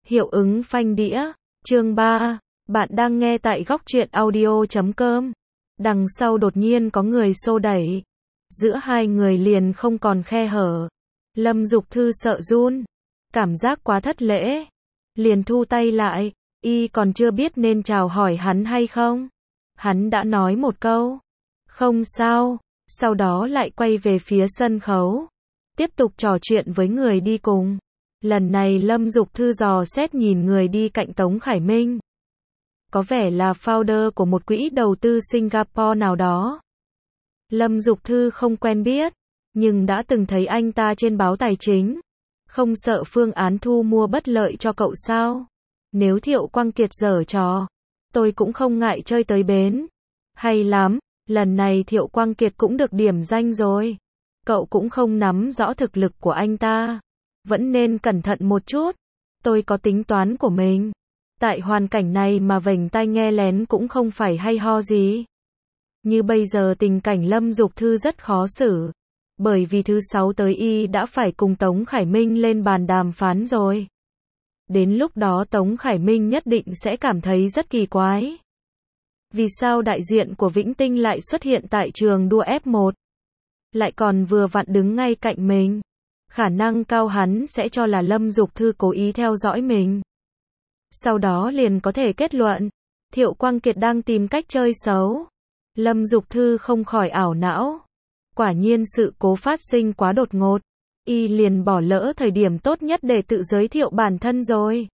Hiệu ứng phanh đĩa. Chương 3. Bạn đang nghe tại góc truyện audio.com. Đằng sau đột nhiên có người xô đẩy. Giữa hai người liền không còn khe hở. Lâm Dục Thư sợ run. Cảm giác quá thất lễ. Liền thu tay lại. Y còn chưa biết nên chào hỏi hắn hay không. Hắn đã nói một câu. Không sao. Sau đó lại quay về phía sân khấu. Tiếp tục trò chuyện với người đi cùng. Lần này Lâm Dục Thư dò xét nhìn người đi cạnh Tống Khải Minh. Có vẻ là founder của một quỹ đầu tư Singapore nào đó. Lâm Dục Thư không quen biết, nhưng đã từng thấy anh ta trên báo tài chính. Không sợ phương án thu mua bất lợi cho cậu sao? Nếu Thiệu Quang Kiệt giở trò, tôi cũng không ngại chơi tới bến. Hay lắm, lần này Thiệu Quang Kiệt cũng được điểm danh rồi. Cậu cũng không nắm rõ thực lực của anh ta. Vẫn nên cẩn thận một chút. Tôi có tính toán của mình. Tại hoàn cảnh này mà vểnh tai nghe lén cũng không phải hay ho gì. Như bây giờ tình cảnh Lâm Dục Thư rất khó xử. Bởi vì thứ 6 tới y đã phải cùng Tống Khải Minh lên bàn đàm phán rồi. Đến lúc đó Tống Khải Minh nhất định sẽ cảm thấy rất kỳ quái. Vì sao đại diện của Vĩnh Tinh lại xuất hiện tại trường đua F1? Lại còn vừa vặn đứng ngay cạnh mình. Khả năng cao hắn sẽ cho là Lâm Dục Thư cố ý theo dõi mình. Sau đó liền có thể kết luận, Thiệu Quang Kiệt đang tìm cách chơi xấu. Lâm Dục Thư không khỏi ảo não. Quả nhiên sự cố phát sinh quá đột ngột. Y liền bỏ lỡ thời điểm tốt nhất để tự giới thiệu bản thân rồi.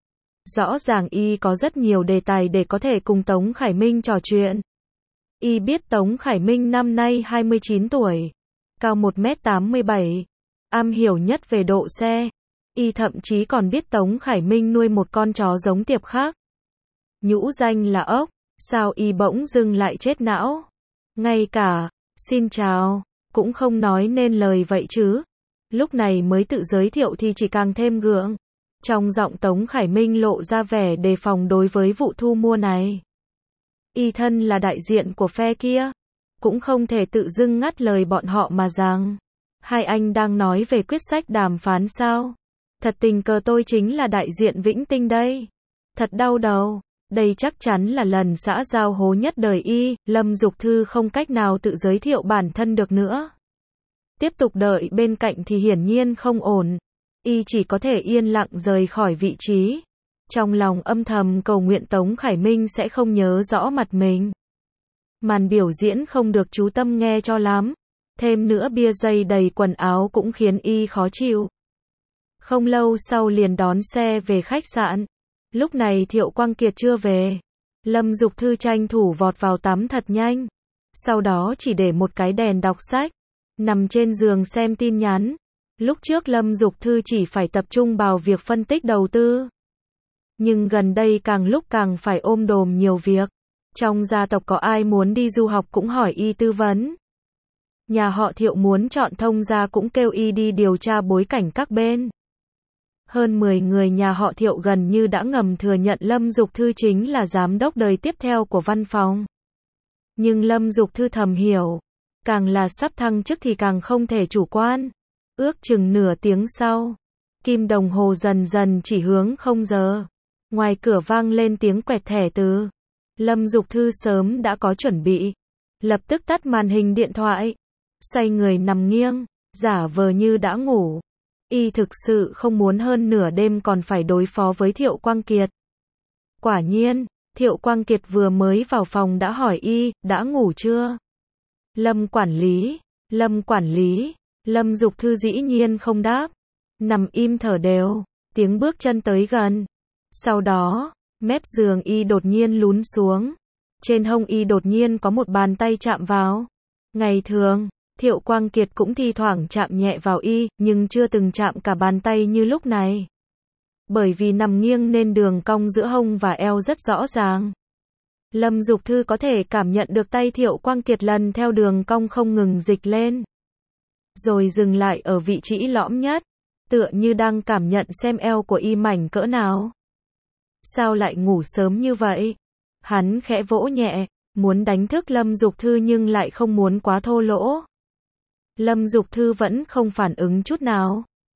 Rõ ràng Y có rất nhiều đề tài để có thể cùng Tống Khải Minh trò chuyện. Y biết Tống Khải Minh năm nay 29 tuổi, cao 1m87, am hiểu nhất về độ xe. Y thậm chí còn biết Tống Khải Minh nuôi một con chó giống tiệp khác. Nhũ danh là Ốc. Sao Y bỗng dưng lại chết não? Ngay cả, xin chào, cũng không nói nên lời vậy chứ. Lúc này mới tự giới thiệu thì chỉ càng thêm gượng. Trong giọng Tống Khải Minh lộ ra vẻ đề phòng đối với vụ thu mua này. Y thân là đại diện của phe kia. Cũng không thể tự dưng ngắt lời bọn họ mà rằng. Hai anh đang nói về quyết sách đàm phán sao? Thật tình cờ tôi chính là đại diện Vĩnh Tinh đây. Thật đau đầu. Đây chắc chắn là lần xã giao hố nhất đời Y. Lâm Dục Thư không cách nào tự giới thiệu bản thân được nữa. Tiếp tục đợi bên cạnh thì hiển nhiên không ổn. Y chỉ có thể yên lặng rời khỏi vị trí. Trong lòng âm thầm cầu nguyện Tống Khải Minh sẽ không nhớ rõ mặt mình. Màn biểu diễn không được chú tâm nghe cho lắm. Thêm nữa bia dây đầy quần áo cũng khiến Y khó chịu. Không lâu sau liền đón xe về khách sạn. Lúc này Thiệu Quang Kiệt chưa về. Lâm Dục Thư tranh thủ vọt vào tắm thật nhanh. Sau đó chỉ để một cái đèn đọc sách. Nằm trên giường xem tin nhắn. Lúc trước Lâm Dục Thư chỉ phải tập trung vào việc phân tích đầu tư. Nhưng gần đây càng lúc càng phải ôm đồm nhiều việc. Trong gia tộc có ai muốn đi du học cũng hỏi Y tư vấn. Nhà họ Thiệu muốn chọn thông gia cũng kêu Y đi điều tra bối cảnh các bên. Hơn 10 người nhà họ Thiệu gần như đã ngầm thừa nhận Lâm Dục Thư chính là giám đốc đời tiếp theo của văn phòng. Nhưng Lâm Dục Thư thầm hiểu, càng là sắp thăng chức thì càng không thể chủ quan. Ước chừng nửa tiếng sau, kim đồng hồ dần dần chỉ hướng 0 giờ. Ngoài cửa vang lên tiếng quẹt thẻ từ. Lâm Dục Thư sớm đã có chuẩn bị. Lập tức tắt màn hình điện thoại. Xoay người nằm nghiêng, giả vờ như đã ngủ. Y thực sự không muốn hơn nửa đêm còn phải đối phó với Thiệu Quang Kiệt. Quả nhiên, Thiệu Quang Kiệt vừa mới vào phòng đã hỏi Y, đã ngủ chưa? Lâm quản lý, Lâm Dục Thư dĩ nhiên không đáp. Nằm im thở đều, tiếng bước chân tới gần. Sau đó, mép giường Y đột nhiên lún xuống. Trên hông Y đột nhiên có một bàn tay chạm vào. Ngày thường, Thiệu Quang Kiệt cũng thi thoảng chạm nhẹ vào Y, nhưng chưa từng chạm cả bàn tay như lúc này. Bởi vì nằm nghiêng nên đường cong giữa hông và eo rất rõ ràng. Lâm Dục Thư có thể cảm nhận được tay Thiệu Quang Kiệt lần theo đường cong không ngừng dịch lên. Rồi dừng lại ở vị trí lõm nhất, tựa như đang cảm nhận xem eo của Y mảnh cỡ nào. Sao lại ngủ sớm như vậy? Hắn khẽ vỗ nhẹ, muốn đánh thức Lâm Dục Thư nhưng lại không muốn quá thô lỗ. Lâm Dục Thư vẫn không phản ứng chút nào.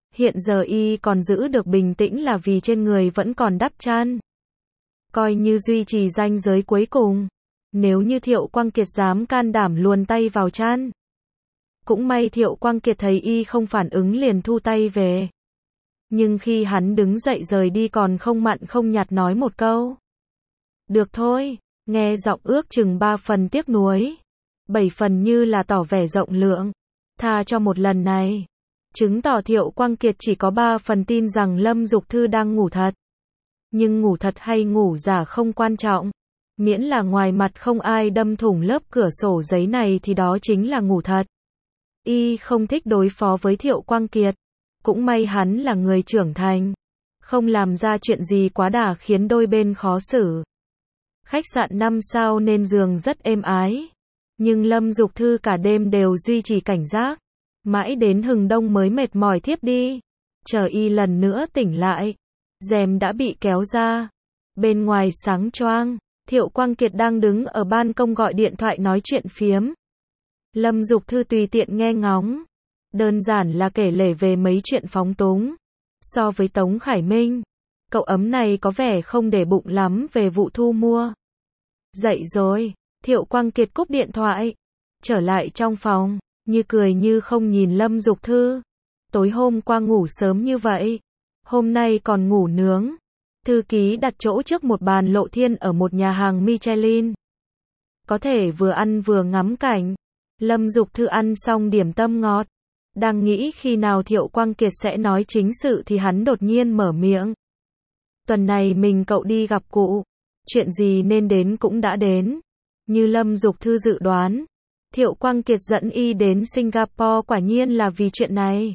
Hiện giờ y còn giữ được bình tĩnh là vì trên người vẫn còn đắp chăn. Coi như duy trì ranh giới cuối cùng. Nếu như Thiệu Quang Kiệt dám can đảm luồn tay vào chăn. Cũng may Thiệu Quang Kiệt thấy y không phản ứng liền thu tay về. Nhưng khi hắn đứng dậy rời đi còn không mặn không nhạt nói một câu. Được thôi, nghe giọng ước chừng 3 phần tiếc nuối. 7 phần như là tỏ vẻ rộng lượng. Tha cho một lần này. Chứng tỏ Thiệu Quang Kiệt chỉ có 3 phần tin rằng Lâm Dục Thư đang ngủ thật. Nhưng ngủ thật hay ngủ giả không quan trọng. Miễn là ngoài mặt không ai đâm thủng lớp cửa sổ giấy này thì đó chính là ngủ thật. Y không thích đối phó với Thiệu Quang Kiệt. Cũng may hắn là người trưởng thành. Không làm ra chuyện gì quá đà khiến đôi bên khó xử. Khách sạn 5 sao nên giường rất êm ái. Nhưng Lâm Dục Thư cả đêm đều duy trì cảnh giác. Mãi đến hừng đông mới mệt mỏi thiếp đi. Chờ y lần nữa tỉnh lại. Rèm đã bị kéo ra. Bên ngoài sáng choang. Thiệu Quang Kiệt đang đứng ở ban công gọi điện thoại nói chuyện phiếm. Lâm Dục Thư tùy tiện nghe ngóng. Đơn giản là kể lể về mấy chuyện phóng túng. So với Tống Khải Minh, cậu ấm này có vẻ không để bụng lắm về vụ thu mua. Dậy rồi, Thiệu Quang Kiệt cúp điện thoại. Trở lại trong phòng, như cười như không nhìn Lâm Dục Thư. Tối hôm qua ngủ sớm như vậy. Hôm nay còn ngủ nướng. Thư ký đặt chỗ trước một bàn lộ thiên ở một nhà hàng Michelin. Có thể vừa ăn vừa ngắm cảnh. Lâm Dục Thư ăn xong điểm tâm ngọt. Đang nghĩ khi nào Thiệu Quang Kiệt sẽ nói chính sự thì hắn đột nhiên mở miệng. Tuần này mình cậu đi gặp cụ. Chuyện gì nên đến cũng đã đến. Như Lâm Dục Thư dự đoán. Thiệu Quang Kiệt dẫn y đến Singapore quả nhiên là vì chuyện này.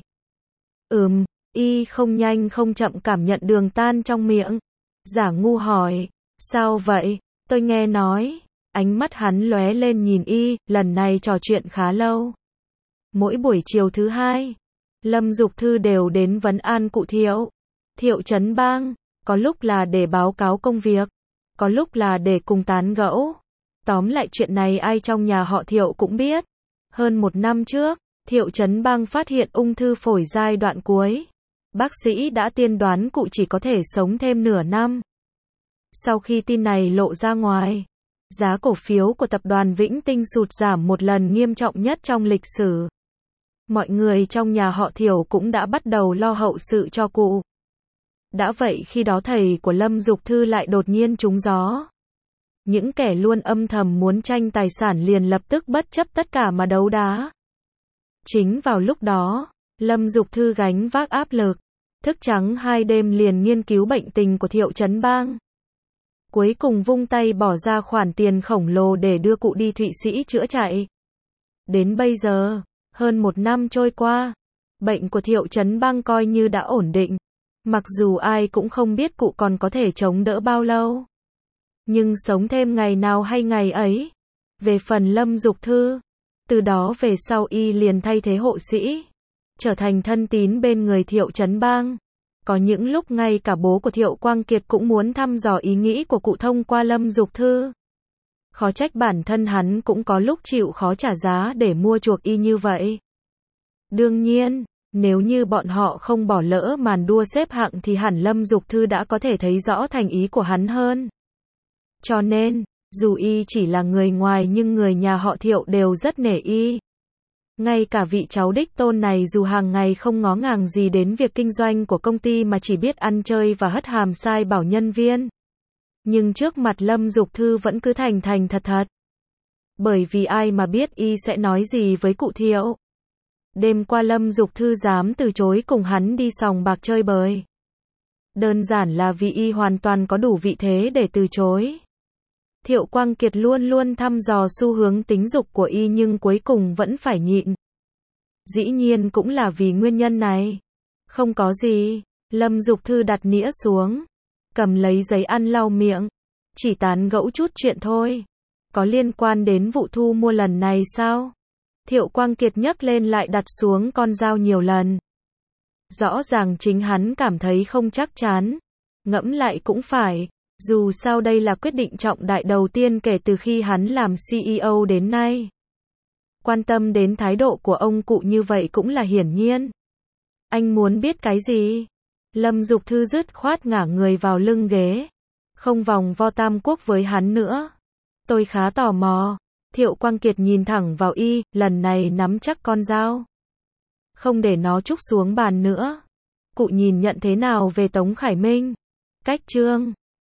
Y không nhanh không chậm cảm nhận đường tan trong miệng. Giả ngu hỏi. Sao vậy? Tôi nghe nói. Ánh mắt hắn lóe lên nhìn y, lần này trò chuyện khá lâu. Mỗi buổi chiều thứ hai, Lâm Dục Thư đều đến vấn an cụ Thiệu. Thiệu Trấn Bang, có lúc là để báo cáo công việc, có lúc là để cùng tán gẫu. Tóm lại chuyện này ai trong nhà họ Thiệu cũng biết. Hơn 1 năm trước, Thiệu Trấn Bang phát hiện ung thư phổi giai đoạn cuối. Bác sĩ đã tiên đoán cụ chỉ có thể sống thêm nửa năm. Sau khi tin này lộ ra ngoài, giá cổ phiếu của tập đoàn Vĩnh Tinh sụt giảm một lần nghiêm trọng nhất trong lịch sử. Mọi người trong nhà họ Thiệu cũng đã bắt đầu lo hậu sự cho cụ. Đã vậy khi đó thầy của Lâm Dục Thư lại đột nhiên trúng gió. Những kẻ luôn âm thầm muốn tranh tài sản liền lập tức bất chấp tất cả mà đấu đá. Chính vào lúc đó, Lâm Dục Thư gánh vác áp lực, thức trắng 2 đêm liền nghiên cứu bệnh tình của Thiệu Trấn Bang. Cuối cùng vung tay bỏ ra khoản tiền khổng lồ để đưa cụ đi Thụy Sĩ chữa chạy. Đến bây giờ, hơn 1 năm trôi qua, bệnh của Thiệu Trấn Bang coi như đã ổn định. Mặc dù ai cũng không biết cụ còn có thể chống đỡ bao lâu. Nhưng sống thêm ngày nào hay ngày ấy. Về phần Lâm Dục Thư, từ đó về sau y liền thay thế hộ sĩ, trở thành thân tín bên người Thiệu Trấn Bang. Có những lúc ngay cả bố của Thiệu Quang Kiệt cũng muốn thăm dò ý nghĩ của cụ thông qua Lâm Dục Thư. Khó trách bản thân hắn cũng có lúc chịu khó trả giá để mua chuộc y như vậy. Đương nhiên, nếu như bọn họ không bỏ lỡ màn đua xếp hạng thì hẳn Lâm Dục Thư đã có thể thấy rõ thành ý của hắn hơn. Cho nên, dù y chỉ là người ngoài nhưng người nhà họ Thiệu đều rất nể y. Ngay cả vị cháu đích tôn này dù hàng ngày không ngó ngàng gì đến việc kinh doanh của công ty mà chỉ biết ăn chơi và hất hàm sai bảo nhân viên. Nhưng trước mặt Lâm Dục Thư vẫn cứ thành thành thật thật. Bởi vì ai mà biết y sẽ nói gì với cụ Thiệu. Đêm qua Lâm Dục Thư dám từ chối cùng hắn đi sòng bạc chơi bời. Đơn giản là vì y hoàn toàn có đủ vị thế để từ chối. Thiệu Quang Kiệt luôn luôn thăm dò xu hướng tính dục của y nhưng cuối cùng vẫn phải nhịn. Dĩ nhiên cũng là vì nguyên nhân này. Không có gì, Lâm Dục Thư đặt nĩa xuống, cầm lấy giấy ăn lau miệng, chỉ tán gẫu chút chuyện thôi. Có liên quan đến vụ thu mua lần này sao? Thiệu Quang Kiệt nhấc lên lại đặt xuống con dao nhiều lần. Rõ ràng chính hắn cảm thấy không chắc chắn. Ngẫm lại cũng phải. Dù sao đây là quyết định trọng đại đầu tiên kể từ khi hắn làm CEO đến nay. Quan tâm đến thái độ của ông cụ như vậy cũng là hiển nhiên. Anh muốn biết cái gì? Lâm Dục Thư dứt khoát ngả người vào lưng ghế. Không vòng vo Tam Quốc với hắn nữa. Tôi khá tò mò. Thiệu Quang Kiệt nhìn thẳng vào y, lần này nắm chắc con dao. Không để nó trúc xuống bàn nữa. Cụ nhìn nhận thế nào về Tống Khải Minh? Cách chương